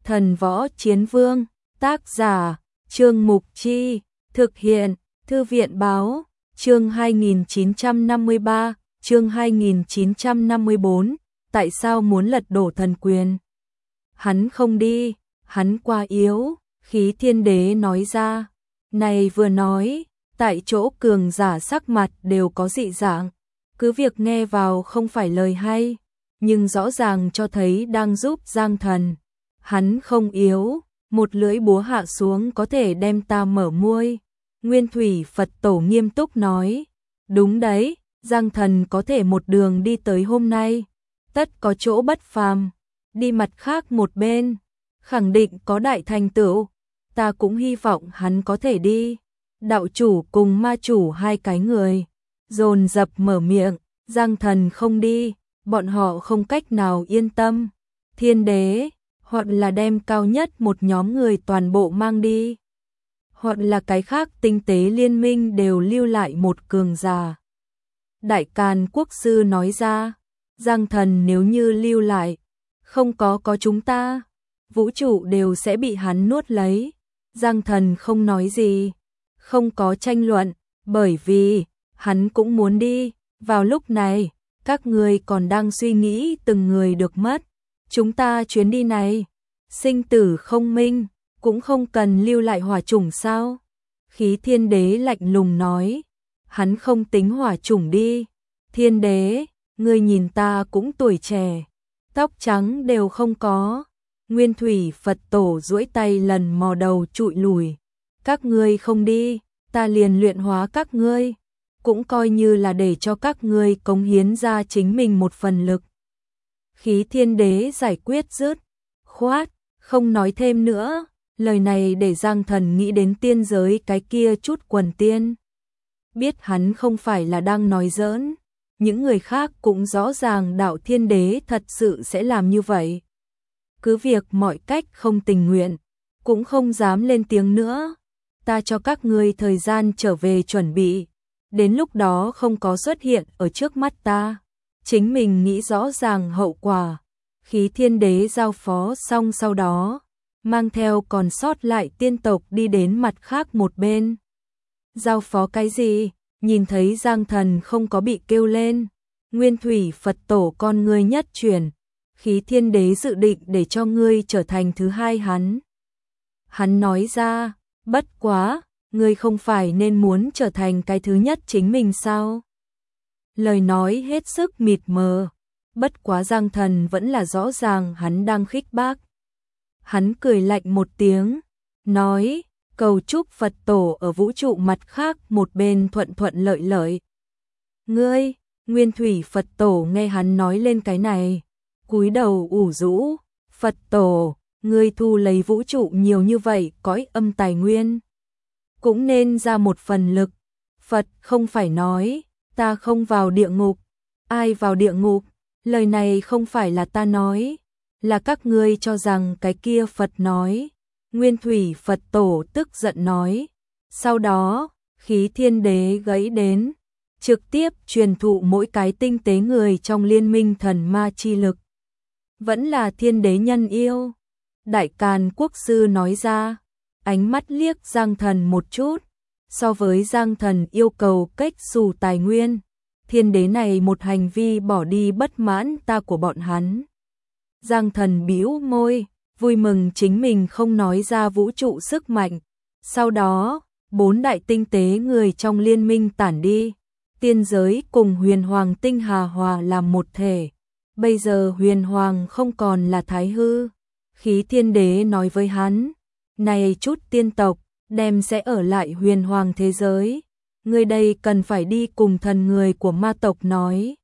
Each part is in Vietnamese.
Thần Võ Chiến Vương, tác giả, Trương Mục Chi, thực hiện, Thư viện Báo, chương 2953, chương 2954, tại sao muốn lật đổ thần quyền? Hắn không đi, hắn quá yếu, Khí Thiên Đế nói ra. Này vừa nói, tại chỗ cường giả sắc mặt đều có dị dạng, cứ việc nghe vào không phải lời hay, nhưng rõ ràng cho thấy đang giúp Giang Thần. Hắn không yếu, một lưỡi búa hạ xuống có thể đem ta mở muôi. Nguyên Thủy Phật Tổ nghiêm túc nói, đúng đấy, Giang Thần có thể một đường đi tới hôm nay, tất có chỗ bất phàm, đi mặt khác một bên, khẳng định có đại thành tựu, ta cũng hy vọng hắn có thể đi. Đạo chủ cùng ma chủ hai cái người, dồn dập mở miệng, Giang Thần không đi, bọn họ không cách nào yên tâm. Thiên Đế, hoặc là đem cao nhất một nhóm người toàn bộ mang đi, hoặc là cái khác tinh tế liên minh đều lưu lại một cường giả. Đại Càn Quốc sư nói ra, Giang Thần nếu như lưu lại, không có chúng ta, vũ trụ đều sẽ bị hắn nuốt lấy. Giang Thần không nói gì, không có tranh luận, bởi vì hắn cũng muốn đi. Vào lúc này, các người còn đang suy nghĩ từng người được mất. Chúng ta chuyến đi này, sinh tử không minh, cũng không cần lưu lại hỏa chủng sao? Khí Thiên Đế lạnh lùng nói, hắn không tính hỏa chủng đi. Thiên Đế, ngươi nhìn ta cũng tuổi trẻ, tóc trắng đều không có. Nguyên Thủy Phật Tổ duỗi tay lần mò đầu trụi lùi. Các ngươi không đi, ta liền luyện hóa các ngươi, cũng coi như là để cho các ngươi cống hiến ra chính mình một phần lực. Khí Thiên Đế giải quyết dứt khoát, không nói thêm nữa, lời này để Giang Thần nghĩ đến tiên giới cái kia chút quần tiên. Biết hắn không phải là đang nói giỡn, những người khác cũng rõ ràng Đạo Thiên Đế thật sự sẽ làm như vậy. Cứ việc mọi cách không tình nguyện, cũng không dám lên tiếng nữa. Ta cho các ngươi thời gian trở về chuẩn bị, đến lúc đó không có xuất hiện ở trước mắt ta, chính mình nghĩ rõ ràng hậu quả. Khí Thiên Đế giao phó xong sau đó, mang theo còn sót lại tiên tộc đi đến mặt khác một bên. Giao phó cái gì? Nhìn thấy Giang Thần không có bị kêu lên, Nguyên Thủy Phật Tổ con ngươi nhất chuyển. Khí Thiên Đế dự định để cho ngươi trở thành thứ hai hắn. Hắn nói ra, bất quá, ngươi không phải nên muốn trở thành cái thứ nhất chính mình sao? Lời nói hết sức mịt mờ, bất quá Giang Thần vẫn là rõ ràng hắn đang khích bác. Hắn cười lạnh một tiếng, nói, cầu chúc Phật Tổ ở vũ trụ mặt khác một bên thuận thuận lợi lợi. Ngươi, Nguyên Thủy Phật Tổ nghe hắn nói lên cái này, cúi đầu ủ rũ, Phật Tổ, ngươi thu lấy vũ trụ nhiều như vậy cõi âm tài nguyên, cũng nên ra một phần lực. Phật không phải nói, ta không vào địa ngục, ai vào địa ngục, lời này không phải là ta nói, là các ngươi cho rằng cái kia Phật nói. Nguyên Thủy Phật Tổ tức giận nói, sau đó, Khí Thiên Đế gãy đến, trực tiếp truyền thụ mỗi cái tinh tế người trong liên minh thần ma chi lực. Vẫn là Thiên Đế nhân yêu. Đại Càn Quốc sư nói ra, ánh mắt liếc Giang Thần một chút, so với Giang Thần yêu cầu cách xù tài nguyên, Thiên Đế này một hành vi bỏ đi bất mãn ta của bọn hắn. Giang Thần bĩu môi, vui mừng chính mình không nói ra vũ trụ sức mạnh. Sau đó, 4 đại tinh tế người trong liên minh tản đi, tiên giới cùng Huyền Hoàng tinh hà hòa làm một thể. Bây giờ Huyền Hoàng không còn là Thái Hư. Khí Thiên Đế nói với hắn, này chút tiên tộc, đem sẽ ở lại Huyền Hoàng thế giới. Người đây cần phải đi cùng thần người của ma tộc nói.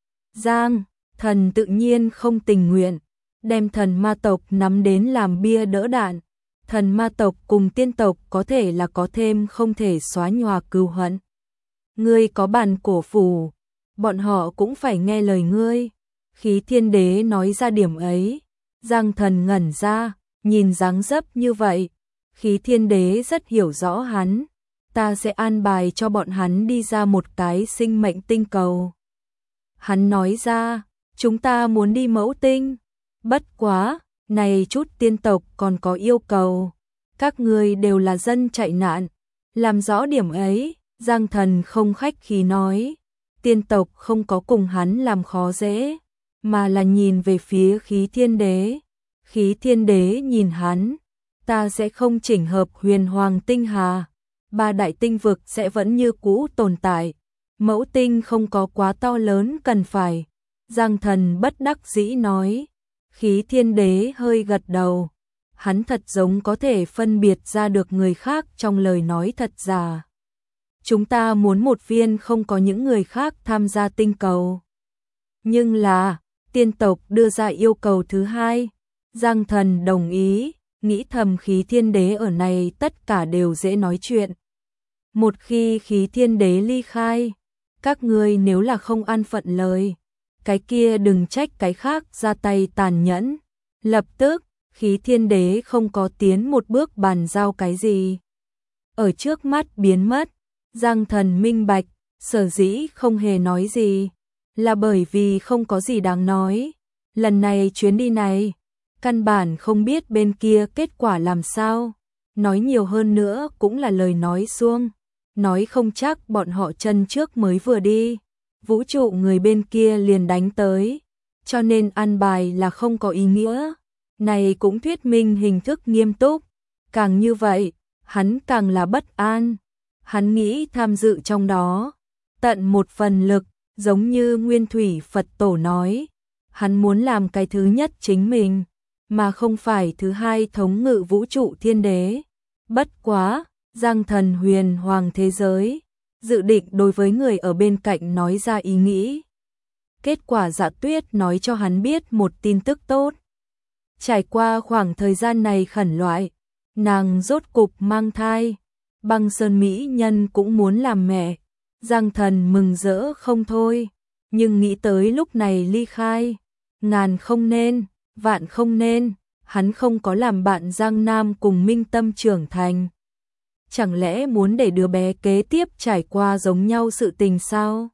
Giang, thần tự nhiên không tình nguyện, đem thần ma tộc nắm đến làm bia đỡ đạn. Thần ma tộc cùng tiên tộc có thể là có thêm không thể xóa nhòa cừu hận. Ngươi có bản cổ phù, bọn họ cũng phải nghe lời ngươi. Khí Thiên Đế nói ra điểm ấy, Giang Thần ngẩn ra, nhìn dáng dấp như vậy, Khí Thiên Đế rất hiểu rõ hắn, ta sẽ an bài cho bọn hắn đi ra một cái sinh mệnh tinh cầu. Hắn nói ra, chúng ta muốn đi mẫu tinh, bất quá, Này chút tiên tộc còn có yêu cầu, các ngươi đều là dân chạy nạn, làm rõ điểm ấy, Giang Thần không khách khí nói, tiên tộc không có cùng hắn làm khó dễ, mà là nhìn về phía Khí Thiên Đế. Khí Thiên Đế nhìn hắn, ta sẽ không chỉnh hợp Huyền Hoàng tinh hà, ba đại tinh vực sẽ vẫn như cũ tồn tại, mẫu tinh không có quá to lớn cần phải. Giang Thần bất đắc dĩ nói. Khí Thiên Đế hơi gật đầu, hắn thật giống có thể phân biệt ra được người khác trong lời nói thật giả. Chúng ta muốn một viên không có những người khác tham gia tinh cầu. Nhưng là, tiên tộc đưa ra yêu cầu thứ hai. Giang Thần đồng ý, nghĩ thầm Khí Thiên Đế ở này tất cả đều dễ nói chuyện. Một khi Khí Thiên Đế ly khai, các ngươi nếu là không an phận lời, cái kia đừng trách cái khác ra tay tàn nhẫn. Lập tức, Khí Thiên Đế không có tiến một bước bàn giao cái gì. Ở trước mắt biến mất, Giang Thần minh bạch, sở dĩ không hề nói gì, là bởi vì không có gì đáng nói. Lần này chuyến đi này, căn bản không biết bên kia kết quả làm sao. Nói nhiều hơn nữa cũng là lời nói suông. Nói không chắc bọn họ chân trước mới vừa đi, vũ trụ người bên kia liền đánh tới, cho nên an bài là không có ý nghĩa. Này cũng thuyết minh hình thức nghiêm túc, càng như vậy, hắn càng là bất an. Hắn nghĩ tham dự trong đó, tận một phần lực, giống như Nguyên Thủy Phật Tổ nói, hắn muốn làm cái thứ nhất chính mình, mà không phải thứ hai thống ngự vũ trụ thiên đế. Bất quá, Giang Thần Huyền Hoàng thế giới, dự định đối với người ở bên cạnh nói ra ý nghĩ. Kết quả Dạ Tuyết nói cho hắn biết một tin tức tốt. Trải qua khoảng thời gian này khẩn loại, nàng rốt cục mang thai, Băng Sơn mỹ nhân cũng muốn làm mẹ. Giang Thần mừng rỡ không thôi, nhưng nghĩ tới lúc này ly khai, ngàn không nên, vạn không nên, hắn không có làm bạn Giang Nam cùng Minh Tâm trưởng thành. Chẳng lẽ muốn để đứa bé kế tiếp trải qua giống nhau sự tình sao?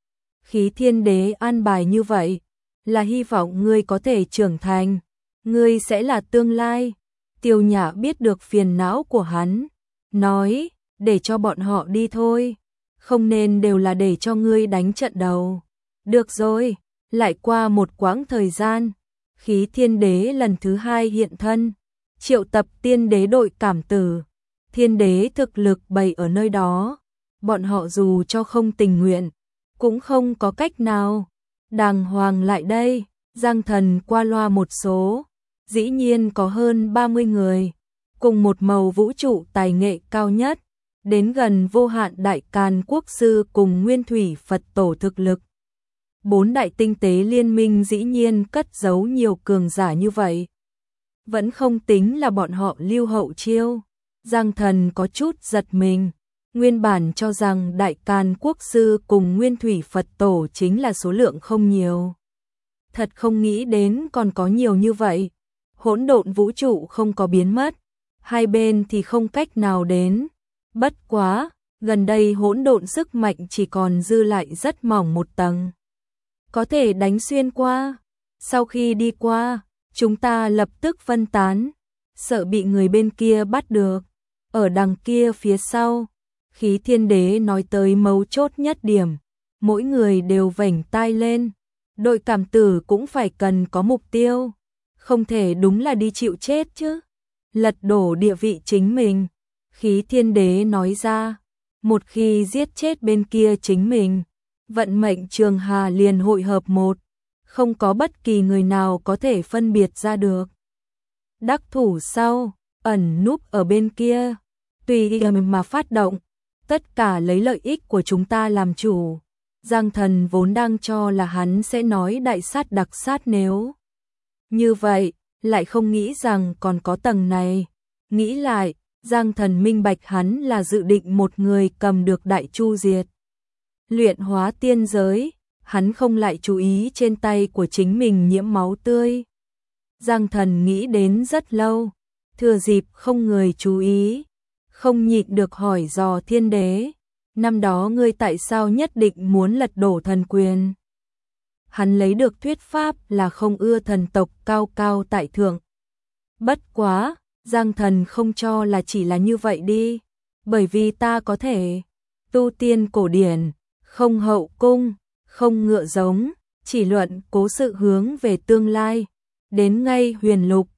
Khí Thiên Đế an bài như vậy, là hy vọng ngươi có thể trưởng thành, ngươi sẽ là tương lai. Tiêu Nhã biết được phiền não của hắn, nói, để cho bọn họ đi thôi, không nên đều là để cho ngươi đánh trận đầu. Được rồi, lại qua một quãng thời gian, Khí Thiên Đế lần thứ hai hiện thân, triệu tập tiên đế đội cảm tử. Thiên đế thực lực bày ở nơi đó, bọn họ dù cho không tình nguyện, cũng không có cách nào. Đàng hoàng lại đây, Giang Thần qua loa một số, dĩ nhiên có hơn 30 người, cùng một màu vũ trụ tài nghệ cao nhất, đến gần vô hạn đại càn quốc sư cùng Nguyên Thủy Phật Tổ thực lực. 4 đại tinh tế liên minh dĩ nhiên cất giấu nhiều cường giả như vậy. Vẫn không tính là bọn họ lưu hậu chiêu. Giang Thần có chút giật mình, nguyên bản cho rằng Đại Càn Quốc Sư cùng Nguyên Thủy Phật Tổ chính là số lượng không nhiều. Thật không nghĩ đến còn có nhiều như vậy. Hỗn độn vũ trụ không có biến mất, hai bên thì không cách nào đến. Bất quá, gần đây hỗn độn sức mạnh chỉ còn dư lại rất mỏng một tầng. Có thể đánh xuyên qua. Sau khi đi qua, chúng ta lập tức phân tán, sợ bị người bên kia bắt được. Ở đằng kia phía sau, Khí Thiên Đế nói tới mấu chốt nhất điểm, mỗi người đều vểnh tai lên, đội cảm tử cũng phải cần có mục tiêu, không thể đúng là đi chịu chết chứ, lật đổ địa vị chính mình. Khí Thiên Đế nói ra, một khi giết chết bên kia chính mình, vận mệnh trường hà liền hội hợp một, không có bất kỳ người nào có thể phân biệt ra được. Đắc thủ sau, ẩn núp ở bên kia, tùy ý mà phát động, tất cả lấy lợi ích của chúng ta làm chủ. Giang Thần vốn đang cho là hắn sẽ nói đại sát đặc sát nếu như vậy, lại không nghĩ rằng còn có tầng này. Nghĩ lại, Giang Thần minh bạch hắn là dự định một người cầm được Đại Chu Diệt luyện hóa tiên giới, hắn không lại chú ý trên tay của chính mình nhiễm máu tươi. Giang Thần nghĩ đến rất lâu, thừa dịp không người chú ý, không nhịn được hỏi dò Thiên Đế, năm đó ngươi tại sao nhất định muốn lật đổ thần quyền? Hắn lấy được thuyết pháp là không ưa thần tộc cao cao tại thượng, Bất quá, Giang Thần không cho là chỉ là như vậy đi, bởi vì ta có thể tu tiên cổ điển, không hậu cung, không ngựa giống, chỉ luận cố sự hướng về tương lai, đến ngay huyền lục,